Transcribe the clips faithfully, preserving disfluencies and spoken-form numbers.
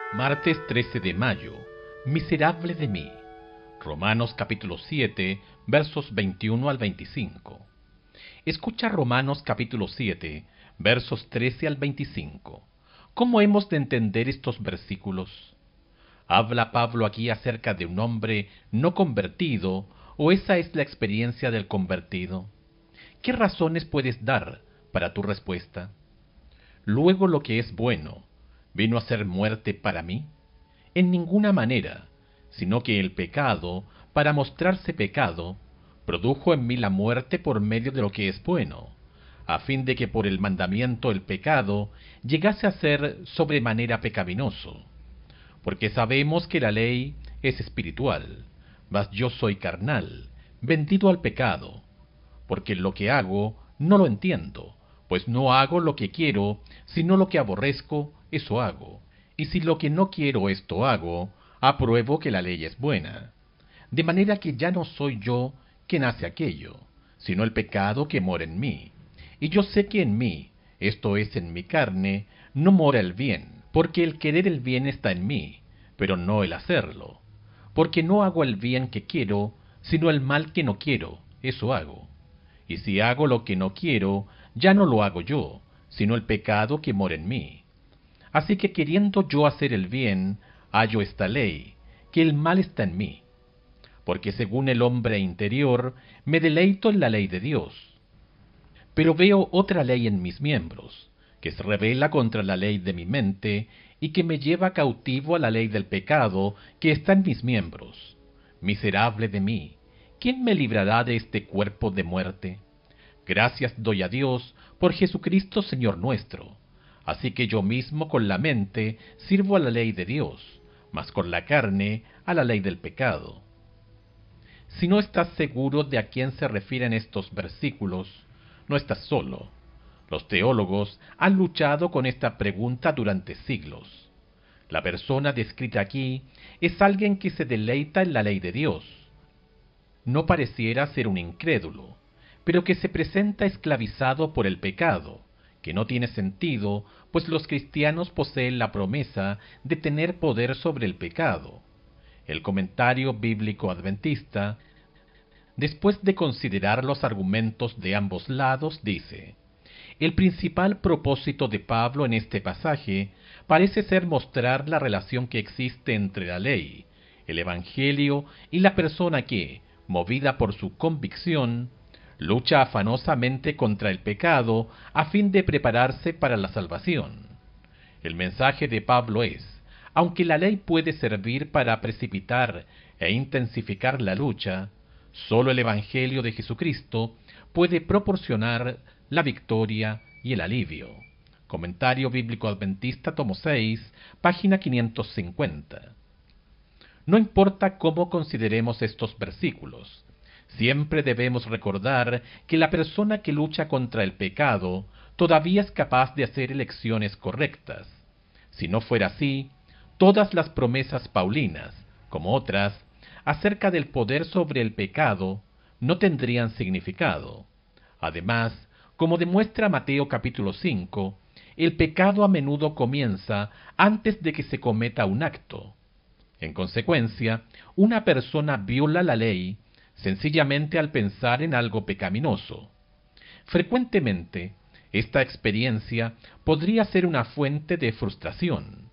Martes trece de mayo. Miserable de mí. Romanos capítulo siete, versos veintiuno al veinticinco. Escucha Romanos capítulo siete, versos trece al veinticinco. ¿Cómo hemos de entender estos versículos? ¿Habla Pablo aquí acerca de un hombre no convertido, o esa es la experiencia del convertido? ¿Qué razones puedes dar para tu respuesta? Luego lo que es bueno, ¿vino a ser muerte para mí? En ninguna manera, sino que el pecado, para mostrarse pecado, produjo en mí la muerte por medio de lo que es bueno, a fin de que por el mandamiento el pecado llegase a ser sobremanera pecaminoso. Porque sabemos que la ley es espiritual, mas yo soy carnal, vendido al pecado, porque lo que hago no lo entiendo, pues no hago lo que quiero, sino lo que aborrezco, eso hago. Y si lo que no quiero esto hago, apruebo que la ley es buena. De manera que ya no soy yo quien hace aquello, sino el pecado que mora en mí. Y yo sé que en mí, esto es en mi carne, no mora el bien, porque el querer el bien está en mí, pero no el hacerlo. Porque no hago el bien que quiero, sino el mal que no quiero, eso hago. Y si hago lo que no quiero, ya no lo hago yo, sino el pecado que mora en mí. Así que queriendo yo hacer el bien, hallo esta ley, que el mal está en mí. Porque según el hombre interior, me deleito en la ley de Dios. Pero veo otra ley en mis miembros, que se rebela contra la ley de mi mente, y que me lleva cautivo a la ley del pecado que está en mis miembros. Miserable de mí, ¿quién me librará de este cuerpo de muerte? Gracias doy a Dios por Jesucristo Señor nuestro. Así que yo mismo con la mente sirvo a la ley de Dios, mas con la carne a la ley del pecado. Si no estás seguro de a quién se refieren estos versículos, no estás solo. Los teólogos han luchado con esta pregunta durante siglos. La persona descrita aquí es alguien que se deleita en la ley de Dios. No pareciera ser un incrédulo, pero que se presenta esclavizado por el pecado, que no tiene sentido, pues los cristianos poseen la promesa de tener poder sobre el pecado. El comentario bíblico adventista, después de considerar los argumentos de ambos lados, dice: el principal propósito de Pablo en este pasaje parece ser mostrar la relación que existe entre la ley, el evangelio y la persona que, movida por su convicción, lucha afanosamente contra el pecado a fin de prepararse para la salvación. El mensaje de Pablo es: aunque la ley puede servir para precipitar e intensificar la lucha, solo el Evangelio de Jesucristo puede proporcionar la victoria y el alivio. Comentario Bíblico Adventista, tomo seis, página quinientos cincuenta. No importa cómo consideremos estos versículos, siempre debemos recordar que la persona que lucha contra el pecado todavía es capaz de hacer elecciones correctas. Si no fuera así, todas las promesas paulinas, como otras, acerca del poder sobre el pecado, no tendrían significado. Además, como demuestra Mateo capítulo cinco, el pecado a menudo comienza antes de que se cometa un acto. En consecuencia, una persona viola la ley sencillamente al pensar en algo pecaminoso. Frecuentemente, esta experiencia podría ser una fuente de frustración.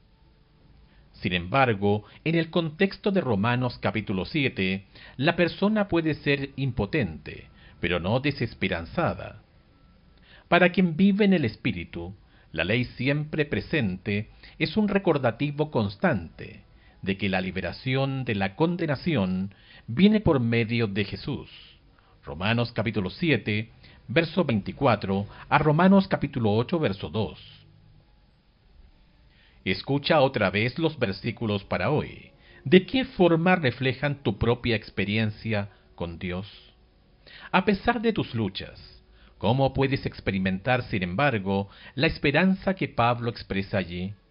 Sin embargo, en el contexto de Romanos capítulo siete, la persona puede ser impotente, pero no desesperanzada. Para quien vive en el Espíritu, la ley siempre presente es un recordativo constante de que la liberación de la condenación viene por medio de Jesús. Romanos capítulo siete, verso veinticuatro, a Romanos capítulo ocho, verso dos. Escucha otra vez los versículos para hoy. ¿De qué forma reflejan tu propia experiencia con Dios? A pesar de tus luchas, ¿cómo puedes experimentar, sin embargo, la esperanza que Pablo expresa allí?